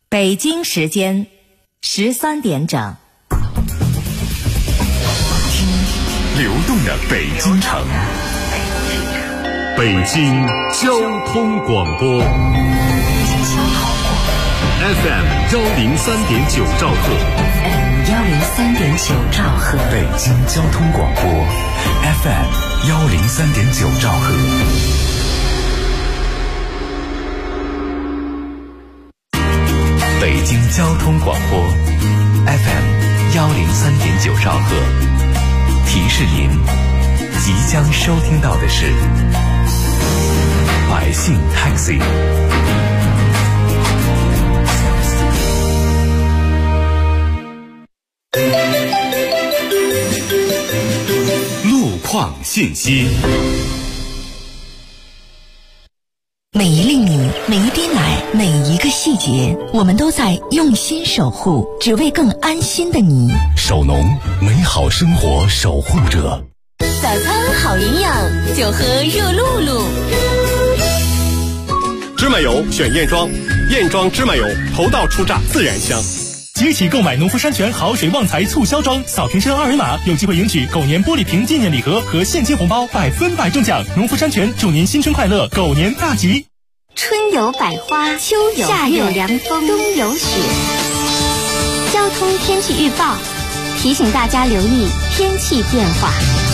北京时间13点整。 听流动的北京城，北京交通广播 FM 103.9兆赫 103.9兆赫， 北京交通广播 FM 103.9兆赫。北京交通广播 FM 103.9兆赫，提示您即将收听到的是百姓 Taxi。 路况信息。 每一粒米，每一滴奶，每一个细节，我们都在用心守护，只为更安心的你。 守农，美好生活守护者。 早餐好营养，就喝热露露。 芝麻油选燕庄，燕庄芝麻油头道出榨，自然香。 即起购买农夫山泉好水旺财促销装，扫瓶身2维码，有机会赢取狗年玻璃瓶纪念礼盒和现金红包，100%中奖。农夫山泉祝您新春快乐，狗年大吉。 春有百花，秋有夏有凉风，冬有雪。交通天气预报提醒大家留意天气变化。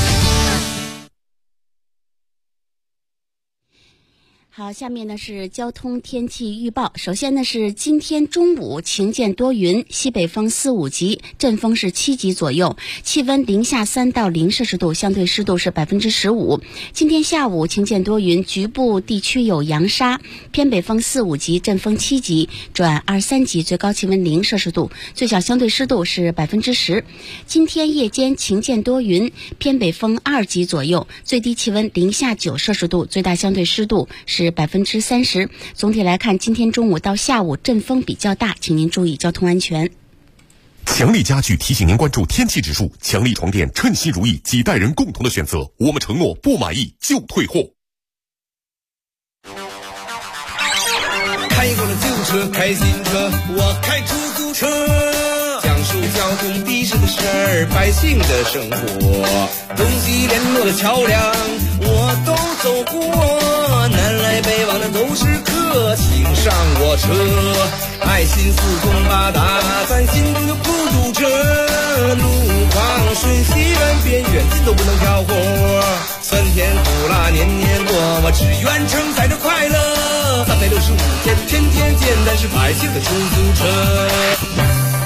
好，下面呢是交通天气预报。首先呢是今天中午晴间多云，西北风4、5级，阵风是7级左右，气温零下3到0摄氏度，相对湿度是15%。今天下午晴间多云，局部地区有扬沙，偏北风4、5级，阵风7级转2、3级，最高气温0摄氏度，最小相对湿度是10%。今天夜间晴间多云，偏北风2级左右，最低气温零下9摄氏度，最大相对湿度是30%。总体来看，今天中午到下午阵风比较大，请您注意交通安全。 强力家具提醒您关注天气指数，强力床垫称心如意，几代人共同的选择，我们承诺不满意就退货。 开过了旧车，开新车，我开出租车，讲述交通的士的事儿，百姓的生活，东西联络的桥梁我都走过，南来北往的都是客，请上我车，爱心四通八达，咱心中就不堵车，路况顺西远边远近都不能挑活，酸甜苦辣年年过，我只愿承载着快乐，365天天天见，但是百姓的出租车。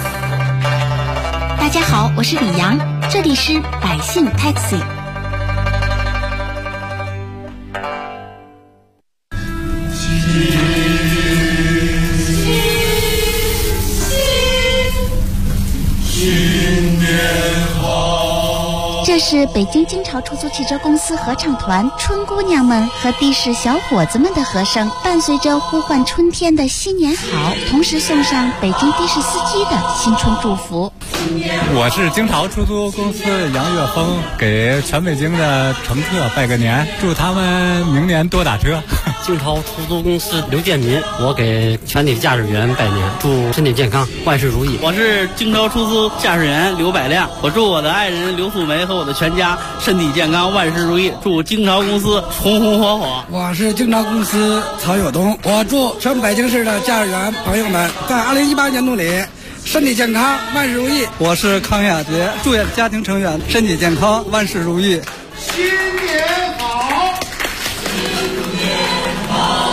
大家好，我是李阳，这里是百姓 Taxi。这是北京京朝出租汽车公司合唱团春姑娘们和的士小伙子们的和声，伴随着呼唤春天的新年好，同时送上北京的士司机的新春祝福。 我是京朝出租公司杨岳峰，给全北京的乘客拜个年，祝他们明年多打车。 京朝出租公司刘建民，我给全体驾驶员拜年，祝身体健康，万事如意。 我是京朝出租驾驶员刘百亮，我祝我的爱人刘素梅和我的全家身体健康，万事如意，祝京朝公司红红火火。 我是京朝公司曹有东，我祝全北京市的驾驶员朋友们在2018年度里身体健康，万事如意。 我是康亚杰，祝愿家庭成员身体健康，万事如意。 新年好！新年好！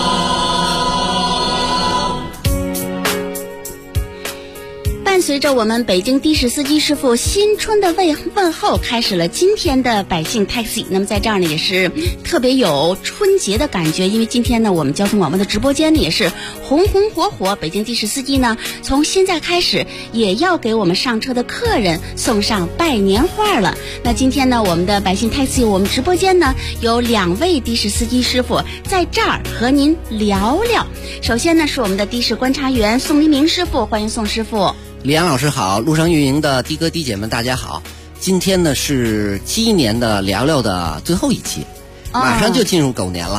伴随着我们北京的士司机师傅新春的问候，开始了今天的百姓 Taxi。那么在这儿呢，也是特别有春节的感觉，因为今天呢，我们交通广播的直播间呢也是红红火火。北京的士司机呢，从现在开始也要给我们上车的客人送上拜年话了。那今天呢，我们的百姓 Taxi， 我们直播间呢有2位的士司机师傅在这儿和您聊聊。首先呢，是我们的的士观察员宋黎明师傅，欢迎宋师傅。 李阳老师好，路上运营的的哥的姐们大家好。今天呢是71年的聊聊的最后一期，马上就进入狗年了。 对，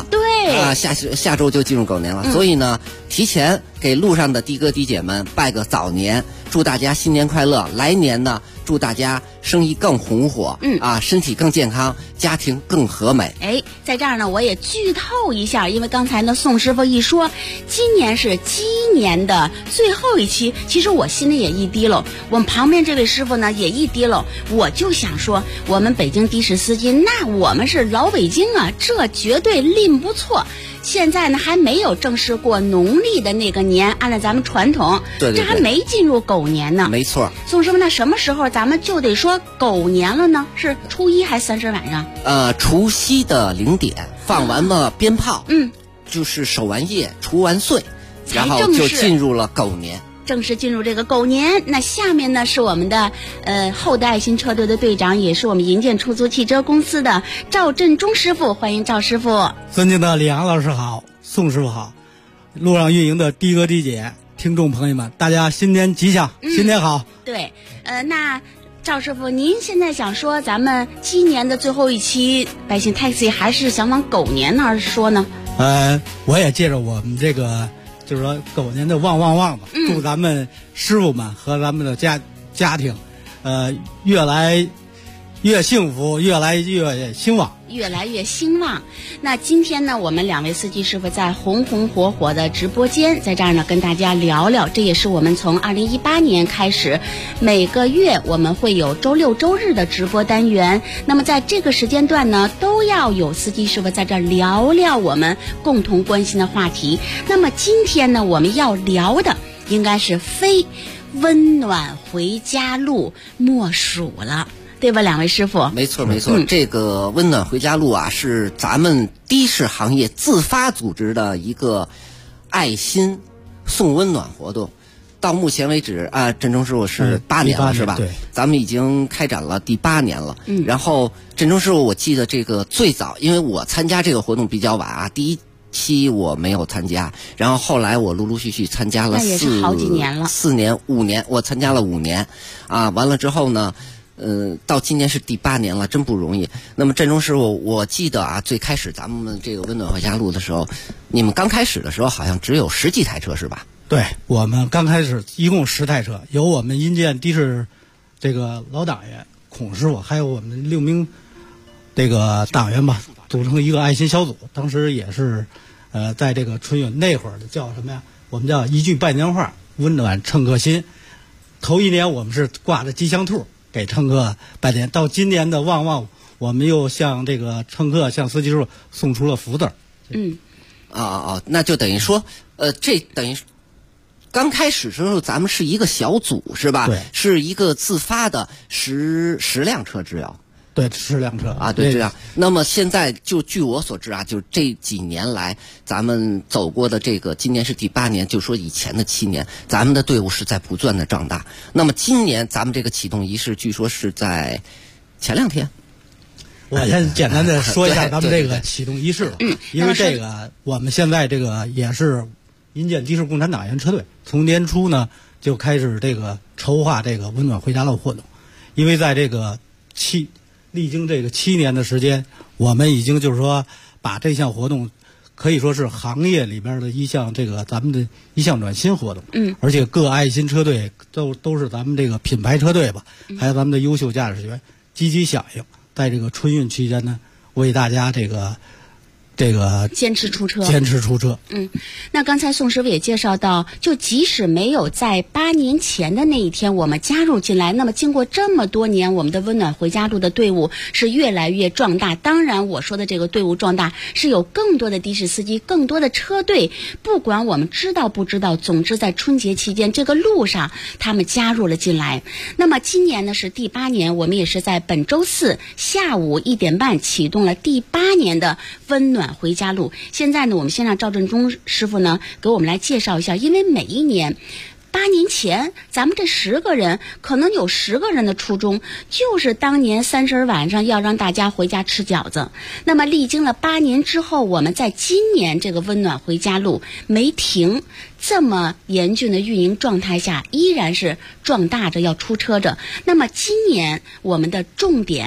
对下周就进入狗年了，所以呢，提前给路上的的哥的姐们拜个早年，祝大家新年快乐，来年呢，祝大家生意更红火，身体更健康，家庭更和美。 哎，在这儿呢，我也剧透一下，因为刚才呢，宋师傅一说，今年是鸡年的最后一期，其实我心里也一滴喽，我们旁边这位师傅呢也一滴喽，我就想说，我们北京的士司机，那我们是老北京啊，这绝对拎不错。现在呢还没有正式过农历的那个年，按照咱们传统， 对， 这还没进入狗年呢。 没错。 宋师傅，那什么时候咱们就得说狗年了呢？是初一还是30晚上？ 除夕的0点放完了鞭炮，就是守完夜、除完岁，然后就进入了狗年。 正式进入这个狗年。那下面呢是我们的后代爱心车队的队长，也是我们银建出租汽车公司的赵振中师傅，欢迎赵师傅。 尊敬的李阳老师好，宋师傅好，路上运营的的哥的姐，听众朋友们，大家新年吉祥，新年好。 对，那赵师傅，您现在想说咱们今年的最后一期百姓 taxi 还是想往狗年那儿说呢？ 我也借着我们这个就是说狗年的旺旺旺吧，祝咱们师傅们和咱们的家庭，越来越幸福，越来越兴旺。 越来越兴旺。那今天呢，我们2位司机师傅在红红火火的直播间，在这儿呢跟大家聊聊，这也是我们从2018年开始，每个月我们会有周六周日的直播单元。那么在这个时间段呢，都要有司机师傅在这儿聊聊我们共同关心的话题。那么今天呢，我们要聊的应该是非温暖回家路莫属了。对吧，2位师傅？ 没错没错，这个温暖回家路啊，是咱们的士行业自发组织的一个爱心送温暖活动。到目前为止啊，振中师傅是8年了，是吧？ 对， 咱们已经开展了第8年了。然后振中师傅，我记得这个最早，因为我参加这个活动比较晚啊，第一期我没有参加，然后后来我陆陆续续参加了好几年了 ，4年5年，我参加了5年，完了之后呢。到今年是第8年了，真不容易。那么振中师傅，我记得啊，最开始咱们这个温暖回家路的时候，你们刚开始的时候好像只有10几台车是吧？ 对，我们刚开始一共10台车，由我们银建的士这个老党员孔师傅，还有我们6名这个党员吧，组成一个爱心小组。当时也是在这个春运那会儿的叫什么呀？我们叫一句拜年话，温暖乘客心。头1年我们是挂着吉祥兔给乘客拜年，到今年的旺旺，我们又向这个乘客、向司机师傅送出了福字。 那就等于说，这等于刚开始的时候，咱们是一个小组是吧？ 对， 是一个自发的10辆车只有。 对，10辆车啊，对，这样。那么现在就据我所知啊，就这几年来，咱们走过的这个，今年是第8年，就说以前的7年，咱们的队伍是在不断的壮大。那么今年咱们这个启动仪式，据说是在前2天。 我先简单的说一下咱们这个启动仪式，因为这个我们现在这个也是银建的士共产党员车队，从年初呢就开始这个筹划这个温暖回家路活动，因为在这个历经这个7年的时间，我们已经就是说把这项活动可以说是行业里边的一项这个咱们的一项暖心活动。而且各爱心车队都是咱们这个品牌车队吧，还有咱们的优秀驾驶员积极响应，在这个春运期间呢，为大家这个坚持出车。那刚才宋师傅也介绍到，就即使没有在8年前的那一天我们加入进来，那么经过这么多年，我们的温暖回家路的队伍是越来越壮大。当然我说的这个队伍壮大，是有更多的的士司机，更多的车队，不管我们知道不知道，总之在春节期间这个路上他们加入了进来。那么今年呢是第8年，我们也是在本周4下午1点半启动了第8年的温暖回家路。现在呢，我们先让赵振中师傅呢给我们来介绍一下，因为每一年8年前，咱们这10个人可能有10个人的初衷就是当年30晚上要让大家回家吃饺子。那么历经了8年之后，我们在今年这个温暖回家路没停，这么严峻的运营状态下，依然是壮大着要出车着。那么今年我们的重点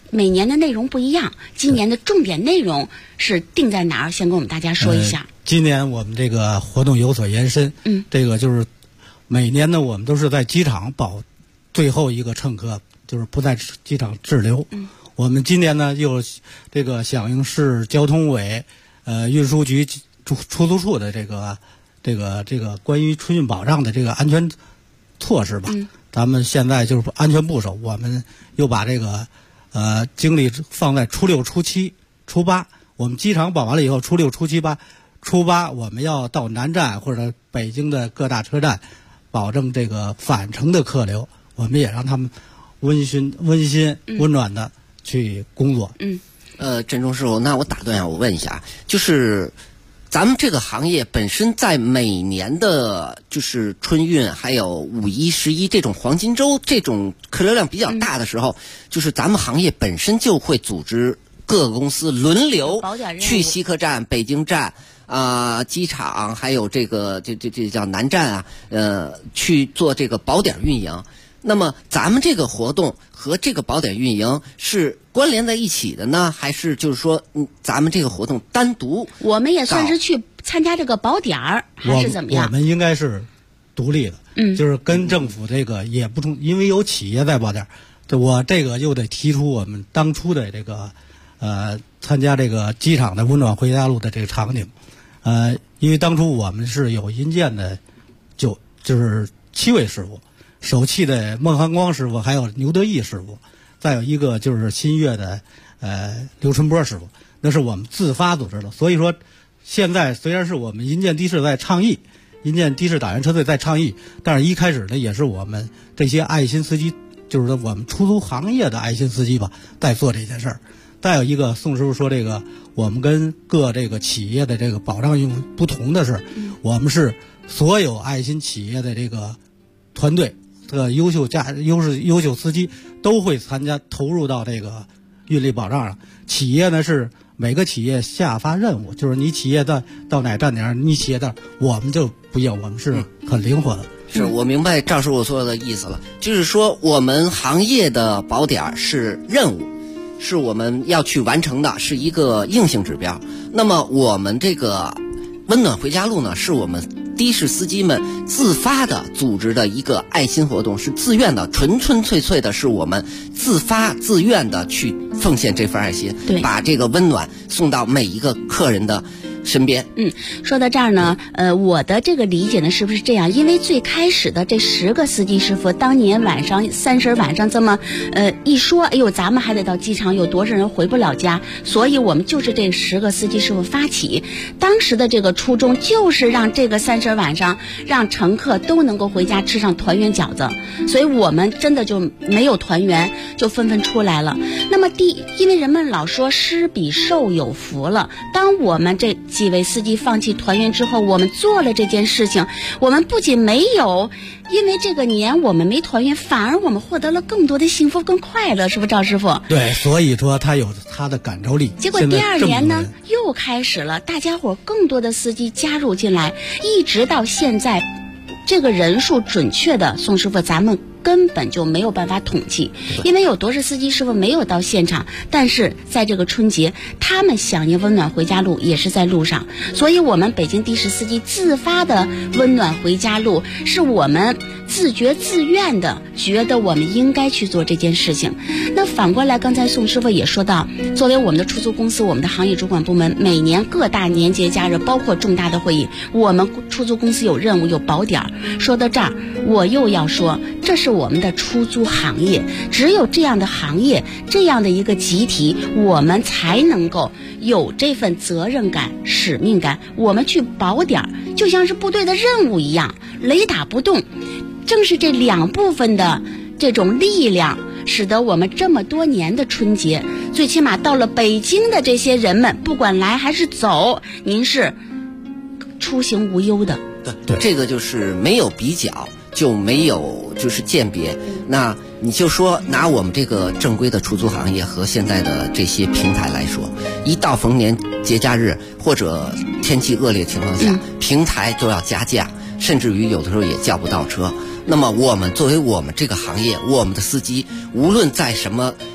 每年的内容不一样，今年的重点内容是定在哪儿？先跟我们大家说一下。 今年我们这个活动有所延伸，这个就是每年呢，我们都是在机场保最后一个乘客，就是不在机场滞留。我们今年呢又这个响应市交通委、运输局出租处的这个关于春运保障的这个安全措施吧。咱们现在就是安全部署，我们又把这个精力放在初六、初七、初八。我们机场保完了以后，初六、初七、初八我们要到南站或者北京的各大车站，保证这个返程的客流，我们也让他们温馨、温暖的去工作。 郑忠师傅，那我打断一下，我问一下，就是咱们这个行业本身在每年的就是春运还有五一、11这种黄金周这种客流量比较大的时候，就是咱们行业本身就会组织各个公司轮流去西客站、北京站机场，还有这叫南站啊，去做这个保点运营。那么咱们这个活动和这个保点运营是关联在一起的呢，还是就是说咱们这个活动单独？我们也算是去参加这个保点儿，还是怎么样？ 我们应该是独立的，就是跟政府这个也不同，因为有企业在保点儿。我这个又得提出我们当初的这个参加这个机场的温暖回家路的这个场景。因为当初我们是有银建的就是7位师傅。首汽的孟汉光师傅，还有牛德义师傅，再有一个就是新月的刘春波师傅，那是我们自发组织的。所以说，现在虽然是我们银建的士在倡议，银建的士党员车队在倡议，但是一开始呢，也是我们这些爱心司机，就是我们出租行业的爱心司机吧，在做这件事儿。再有一个，宋师傅说这个，我们跟各这个企业的这个保障用不同的是，我们是所有爱心企业的这个团队。优秀司机都会参加投入到这个运力保障上。企业呢是每个企业下发任务，就是你企业到哪站点，你企业到，我们就不一样，我们是很灵活的。 是我明白赵师傅说的意思了，就是说我们行业的保点是任务，是我们要去完成的，是一个硬性指标。那么我们这个温暖回家路呢，是我们的士司机们自发的组织的一个爱心活动，是自愿的，纯粹的是我们自发自愿的去奉献这份爱心，把这个温暖送到每一个客人的身边。 说到这儿呢，我的这个理解呢，是不是这样？因为最开始的这10个司机师傅，当年晚上30晚上这么一说，哎呦，咱们还得到机场，有多少人回不了家，所以我们就是这10个司机师傅发起。当时的这个初衷就是让这个30晚上让乘客都能够回家吃上团圆饺子，所以我们真的就没有团圆，就纷纷出来了。那么因为人们老说施比受有福了，当我们这几位司机放弃团圆之后，我们做了这件事情，我们不仅没有因为这个年我们没团圆，反而我们获得了更多的幸福跟快乐，是不是赵师傅？ 对，所以说他有他的感召力。 结果第2年呢又开始了，大家伙更多的司机加入进来，一直到现在这个人数准确的，宋师傅咱们根本就没有办法统计，因为有多少司机师傅没有到现场，但是在这个春节他们响应温暖回家路也是在路上，所以我们北京的士司机自发的温暖回家路是我们自觉自愿的，觉得我们应该去做这件事情。那反过来，刚才宋师傅也说到，作为我们的出租公司，我们的行业主管部门，每年各大年节假日包括重大的会议，我们出租公司有任务有保点。说到这儿，我又要说，这是我们的出租行业，只有这样的行业，这样的一个集体，我们才能够有这份责任感、使命感，我们去保点，就像是部队的任务一样，雷打不动。正是这2部分的这种力量，使得我们这么多年的春节，最起码到了北京的这些人们，不管来还是走，您是出行无忧的。 对，这个就是没有比较，就没有就是鉴别。那你就说拿我们这个正规的出租行业和现在的这些平台来说，一到逢年节假日或者天气恶劣情况下，平台都要加价，甚至于有的时候也叫不到车。那么我们作为我们这个行业，我们的司机无论在什么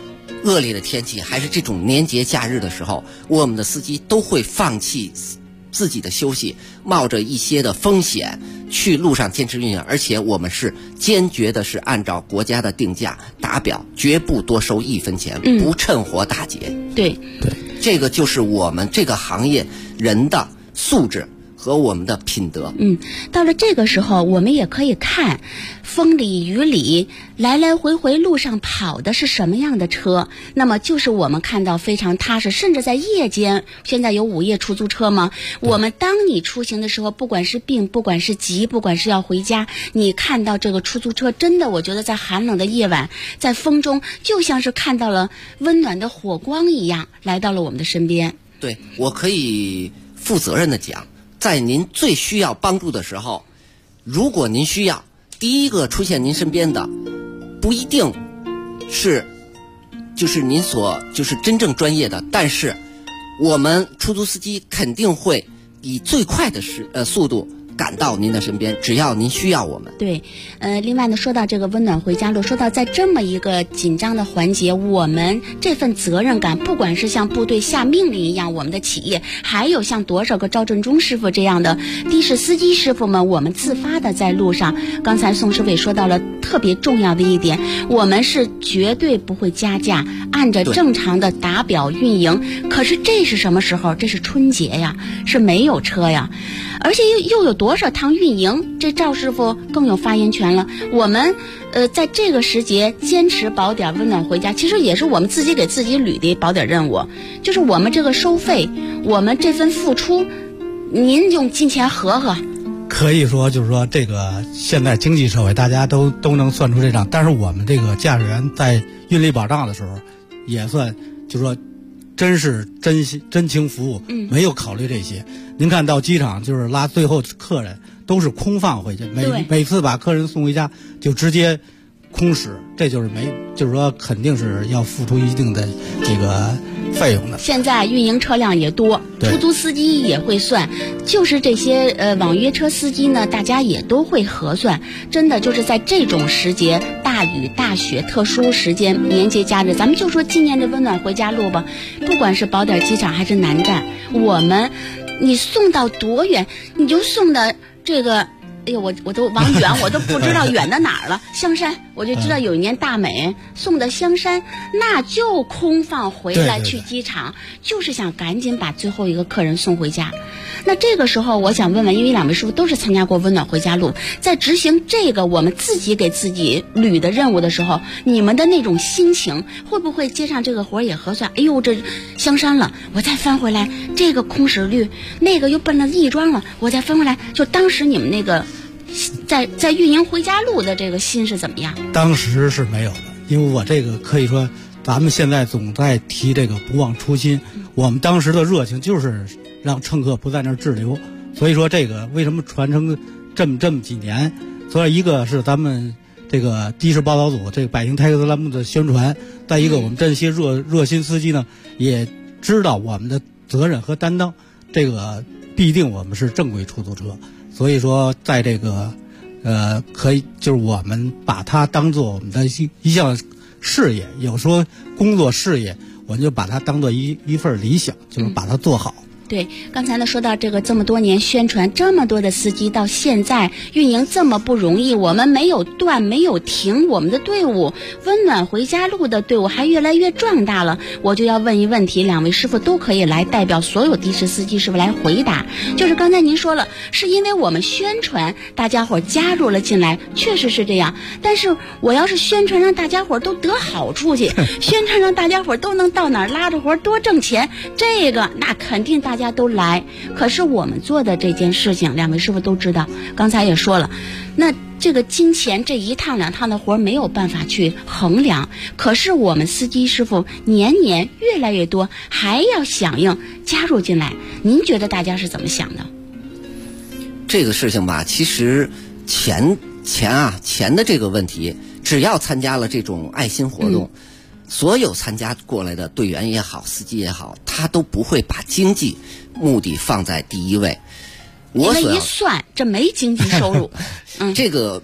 恶劣的天气，还是这种年节假日的时候，我们的司机都会放弃自己的休息，冒着一些的风险去路上坚持运营，而且我们是坚决的是按照国家的定价打表，绝不多收1分钱，不趁火打劫。 对， 这个就是我们这个行业人的素质和我们的品德。 到了这个时候，我们也可以看风里雨里来来回回路上跑的是什么样的车，那么就是我们看到非常踏实，甚至在夜间，现在有午夜出租车吗？我们当你出行的时候，不管是病，不管是急，不管是要回家，你看到这个出租车，真的我觉得在寒冷的夜晚，在风中，就像是看到了温暖的火光一样，来到了我们的身边。 对，我可以负责任的讲，在您最需要帮助的时候，如果您需要，第一个出现您身边的不一定是就是您就是真正专业的，但是我们出租司机肯定会以最快的速度赶到您的身边，只要您需要我们。 对，另外呢，说到这个温暖回家路，说到在这么一个紧张的环节，我们这份责任感，不管是像部队下命令一样，我们的企业，还有像多少个赵振中师傅这样的的士司机师傅们，我们自发的在路上。刚才宋师傅也说到了特别重要的一点，我们是绝对不会加价，按着正常的打表运营。可是这是什么时候？这是春节呀，是没有车呀，而且又有多少趟运营，这赵师傅更有发言权了。我们在这个时节坚持保点温暖回家，其实也是我们自己给自己捋的保点任务，就是我们这个收费，我们这份付出，您用金钱合合。 可以说就是说，这个现在经济社会大家都能算出这账，但是我们这个驾驶员在运力保障的时候，也算就是说真是真情服务，没有考虑这些。您看到机场就是拉最后客人都是空放回去，每次把客人送回家就直接空驶，这就是就是说肯定是要付出一定的这个费用的。 现在运营车辆也多，出租司机也会算，就是这些网约车司机呢，大家也都会核算。真的就是在这种时节，大雨大雪特殊时间，年节假日，咱们就说今年的温暖回家路吧，不管是宝点机场还是南站，你送到多远，你就送的这个，哎呦，我都往远，我都不知道远到哪儿了。香山，我就知道有一年大美送的香山，那就空放回来去机场，就是想赶紧把最后一个客人送回家。那这个时候，我想问问，因为两位师傅都是参加过温暖回家路，在执行这个我们自己给自己捋的任务的时候，你们的那种心情，会不会接上这个活也核算？哎呦，这香山了，我再翻回来，这个空驶率，那个又奔了亦庄了，我再翻回来，就当时你们那个在运营回家路的这个心是怎么样？ 当时是没有的，因为我这个可以说，咱们现在总在提这个不忘初心，我们当时的热情就是让乘客不在那儿滞留，所以说这个为什么传承这么几年？所以一个是咱们这个的士报道组这个百姓泰克斯栏目的宣传，再一个我们这些热心司机呢，也知道我们的责任和担当，这个必定我们是正规出租车，所以说在这个可以就是我们把它当做我们的一项事业，有说工作事业，我们就把它当做一份理想，就是把它做好。 对，刚才呢说到这个这么多年宣传，这么多的司机到现在运营这么不容易，我们没有断没有停，我们的队伍温暖回家路的队伍还越来越壮大了。我就要问一问题，两位师傅都可以来代表所有的士司机师傅来回答。就是刚才您说了，是因为我们宣传大家伙加入了进来，确实是这样，但是我要是宣传让大家伙都得好处去，宣传让大家伙都能到哪儿拉着活多挣钱，这个那肯定大家都来。可是我们做的这件事情，两位师傅都知道，刚才也说了，那这个金钱这一趟两趟的活没有办法去衡量，可是我们司机师傅年年越来越多，还要响应加入进来，您觉得大家是怎么想的？ 这个事情吧，其实钱的这个问题，只要参加了这种爱心活动，所有参加过来的队员也好，司机也好，他都不会把经济目的放在第一位。 因为一算，这没经济收入。 这个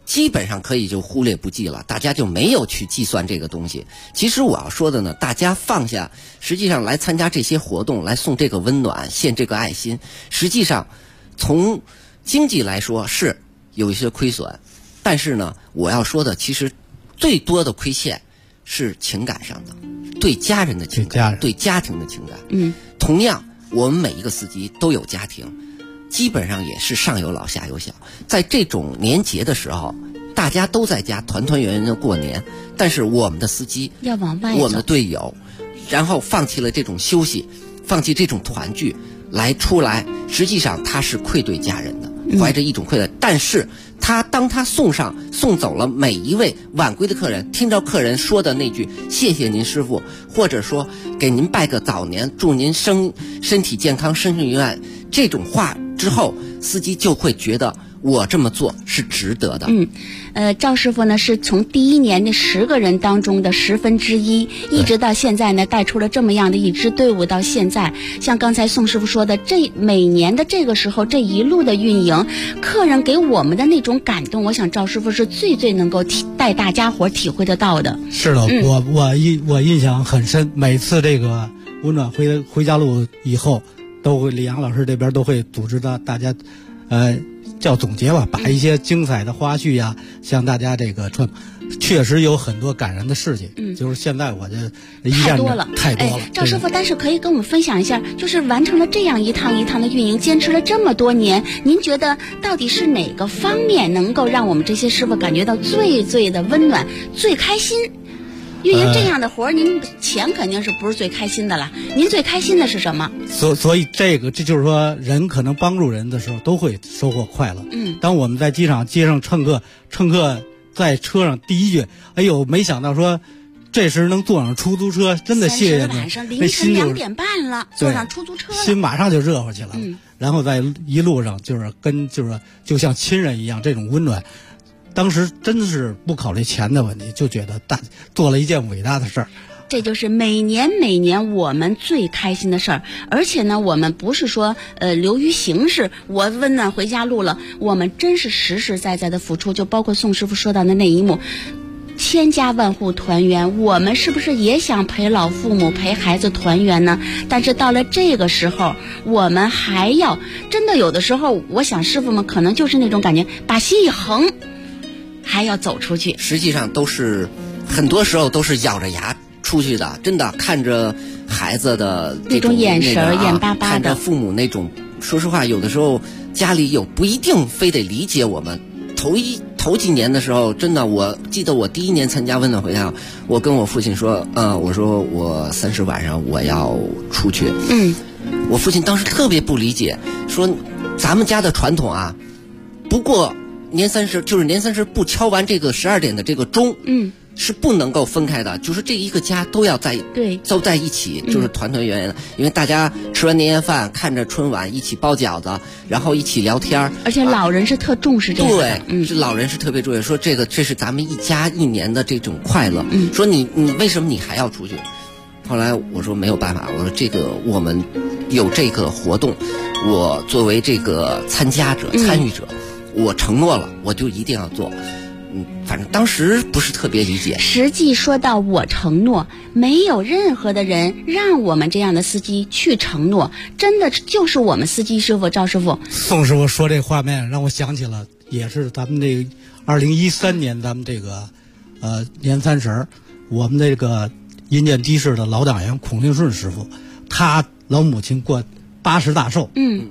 基本上可以就忽略不计了，大家就没有去计算这个东西。其实我要说的呢，大家放下，实际上来参加这些活动，来送这个温暖，献这个爱心，实际上从经济来说是有一些亏损，但是呢，我要说的其实最多的亏欠是情感上的，对家人的情感，对家庭的情感。同样我们每一个司机都有家庭，基本上也是上有老下有小，在这种年节的时候，大家都在家团团圆圆的过年，但是我们的司机要往外走， 我们的队友，然后放弃了这种休息，放弃这种团聚来出来，实际上他是愧对家人的，怀着一种愧疚。但是当他送走了每一位晚归的客人，听着客人说的那句谢谢您师傅，或者说给您拜个早年，祝您身体健康，身顺愿这种话之后，司机就会觉得我这么做是值得的。 赵师傅呢是从第一年那10个人当中的1/10，一直到现在呢带出了这么样的一支队伍到现在。像刚才宋师傅说的，这每年的这个时候这一路的运营，客人给我们的那种感动，我想赵师傅是最能够带大家伙体会得到的。 是的，我印象很深，每次这个温暖回家路以后，李阳老师这边都会组织的大家叫总结吧，把一些精彩的花絮呀向大家这个传，确实有很多感人的事情。就是现在我这太多了。赵师傅，但是可以跟我们分享一下，就是完成了这样一趟的运营，坚持了这么多年，您觉得到底是哪个方面能够让我们这些师傅感觉到最的温暖，最开心？运营这样的活儿，您钱肯定是不是最开心的了？您最开心的是什么？ 所以这就是说，人可能帮助人的时候都会收获快乐。当我们在街上乘客在车上第一句，哎呦，没想到说这时能坐上出租车，真的谢谢你。 晚上凌晨2点半了，坐上出租车了， 心马上就热乎起来了。然后在一路上就像亲人一样，这种温暖。当时真的是不考虑钱的问题，就觉得做了一件伟大的事儿。 这就是每年我们最开心的事儿。而且呢，我们不是说流于形式，我温暖回家路了，我们真是实实在在的付出。就包括宋师傅说到的那一幕，千家万户团圆，我们是不是也想陪老父母陪孩子团圆呢？但是到了这个时候，我们还要真的有的时候，我想师傅们可能就是那种感觉，把心一横还要走出去。 实际上很多时候都是咬着牙出去的，真的看着孩子的那种眼神眼巴巴的， 看着父母那种，说实话，有的时候家里不一定非得理解我们。头几年的时候，真的，我记得我第一年参加温暖回家，我跟我父亲说，我说我30晚上我要出去。我父亲当时特别不理解，说咱们家的传统啊，不过年三十不敲完这个12点的这个钟，是不能够分开的，就是这一个家都要都在一起，就是团团圆圆的。因为大家吃完年夜饭，看着春晚，一起包饺子，然后一起聊天。 而且老人是特重视这个的， 对，是老人是特别重视，说这是咱们一家一年的这种快乐。说你为什么你还要出去？后来我说没有办法，我说这个我们有这个活动，我作为这个参与者，我承诺了，我就一定要做。反正当时不是特别理解。 实际说到我承诺，没有任何的人让我们这样的司机去承诺，真的就是我们司机师傅赵师傅。 宋师傅说这画面让我想起了，也是咱们这个2013年咱们这个年30，我们这个阴间的士的老党员孔令顺师傅，他老母亲过80大寿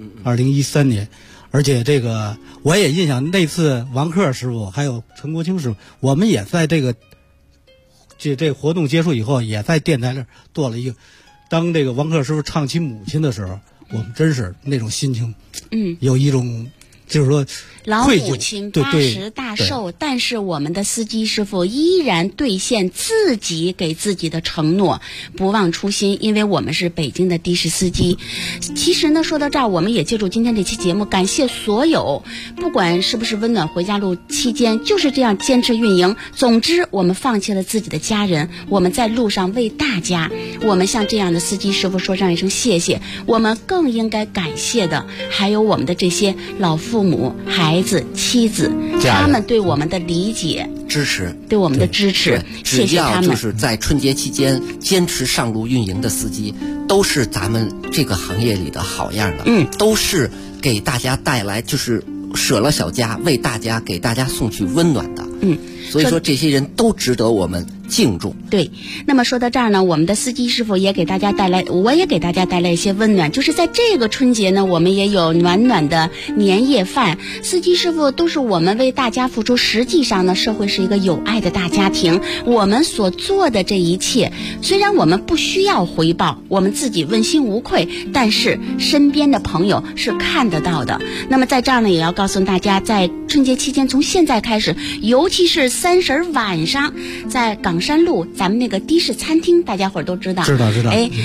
，2013年。而且这个我也印象，那次王克师傅还有陈国清师傅，我们也在这活动结束以后，也在电台那儿做了一个，当这个王克师傅唱起母亲的时候，我们真是那种心情，有一种就是说老母亲80大寿，但是我们的司机师傅依然兑现自己给自己的承诺，不忘初心。因为我们是北京的的士司机。其实呢，说到这儿，我们也借助今天这期节目，感谢所有不管是不是温暖回家路期间就是这样坚持运营。总之，我们放弃了自己的家人，我们在路上为大家，我们向这样的司机师傅说上一声谢谢。我们更应该感谢的还有我们的这些老父父母、孩子、妻子，他们对我们的理解、 支持， 对我们的支持，谢谢他们。 只要就是在春节期间坚持上路运营的司机，都是咱们这个行业里的好样的，都是给大家带来就是舍了小家为大家给大家送去温暖的，所以说这些人都值得我们敬重。 对，那么说到这儿呢，我们的司机师傅也给大家带来，我也给大家带来一些温暖，就是在这个春节呢，我们也有暖暖的年夜饭。司机师傅都是我们为大家付出，实际上呢，社会是一个有爱的大家庭，我们所做的这一切，虽然我们不需要回报，我们自己问心无愧，但是身边的朋友是看得到的。那么在这儿呢，也要告诉大家，在春节期间，从现在开始，尤其是30晚上，在岗山路咱们那个的士餐厅，大家伙儿都知道。 知道。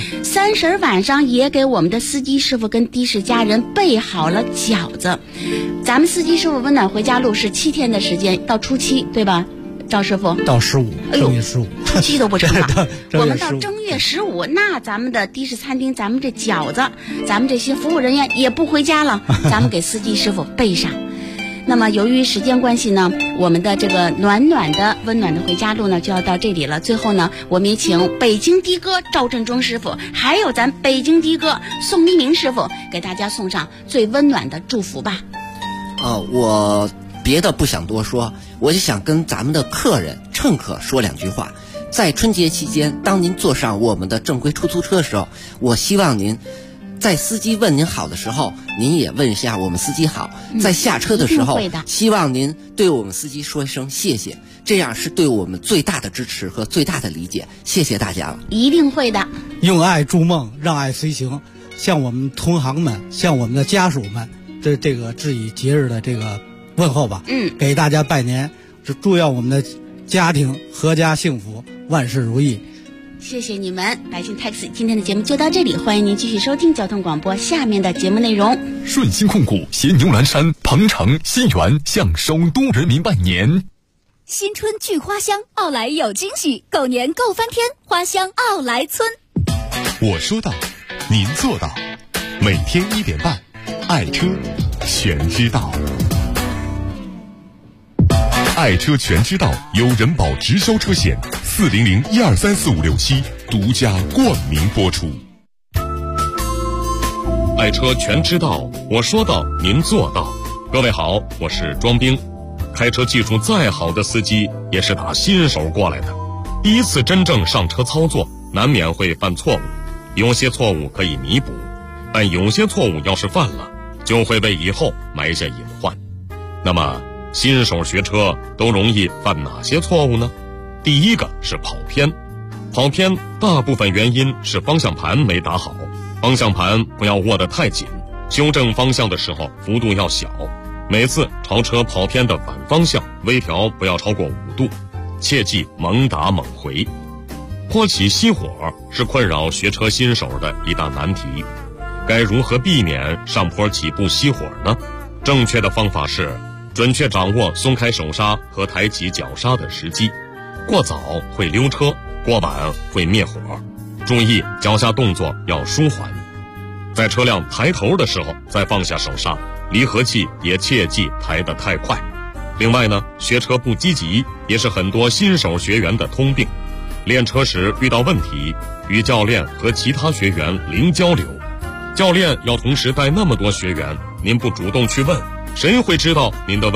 30晚上也给我们的司机师傅跟的士家人备好了饺子。咱们司机师傅温暖回家路是7天的时间，到初7，对吧？赵师傅到15，正月15， 初7都不成了。我们到正正月15，那咱们的的士餐厅，咱们这饺子，咱们这些服务人员也不回家了，咱们给司机师傅备上。那么由于时间关系呢，我们的这个暖暖的温暖的回家路呢就要到这里了。最后呢，我们也请北京的哥赵振中师傅，还有咱北京的哥宋一鸣师傅，给大家送上最温暖的祝福吧。 我别的不想多说，我就想跟咱们的乘客说2句话。在春节期间，当您坐上我们的正规出租车的时候，我希望您在司机问您好的时候，您也问一下我们司机好。在下车的时候，希望您对我们司机说一声谢谢，这样是对我们最大的支持和最大的理解。谢谢大家了。 一定会的。 用爱筑梦，让爱随行。向我们同行们，向我们的家属们，这个致以节日的这个问候吧。给大家拜年，祝愿我们的家庭阖家幸福，万事如意。 谢谢你们，百姓 Taxi， 今天的节目就到这里，欢迎您继续收听交通广播下面的节目内容。 顺鑫控股携牛栏山、鹏城、新源向首都人民拜年。 新春聚花香，奥莱有惊喜，狗年够翻天，花香奥莱村。 我说到，您做到，每天1点半，爱车全知道。爱车全知道由人保直销车险400-1234567独家冠名播出。 爱车全知道，我说到您做到。各位好，我是庄兵。开车技术再好的司机也是打新手过来的，第一次真正上车操作，难免会犯错误，有些错误可以弥补，但有些错误要是犯了，就会为以后埋下隐患。那么新手学车都容易犯哪些错误呢？第一个是跑偏。跑偏大部分原因是方向盘没打好，方向盘不要握得太紧，修正方向的时候幅度要小，每次朝车跑偏的反方向微调不要超过5度，切忌猛打猛回。坡起熄火是困扰学车新手的一大难题，该如何避免上坡起步熄火呢？正确的方法是准确掌握松开手刹和抬起脚刹的时机，过早会溜车，过晚会灭火。注意脚下动作要舒缓，在车辆抬头的时候再放下手刹，离合器也切忌抬得太快。另外呢，学车不积极也是很多新手学员的通病。练车时遇到问题，与教练和其他学员零交流，教练要同时带那么多学员，您不主动去问，谁会知道您的问题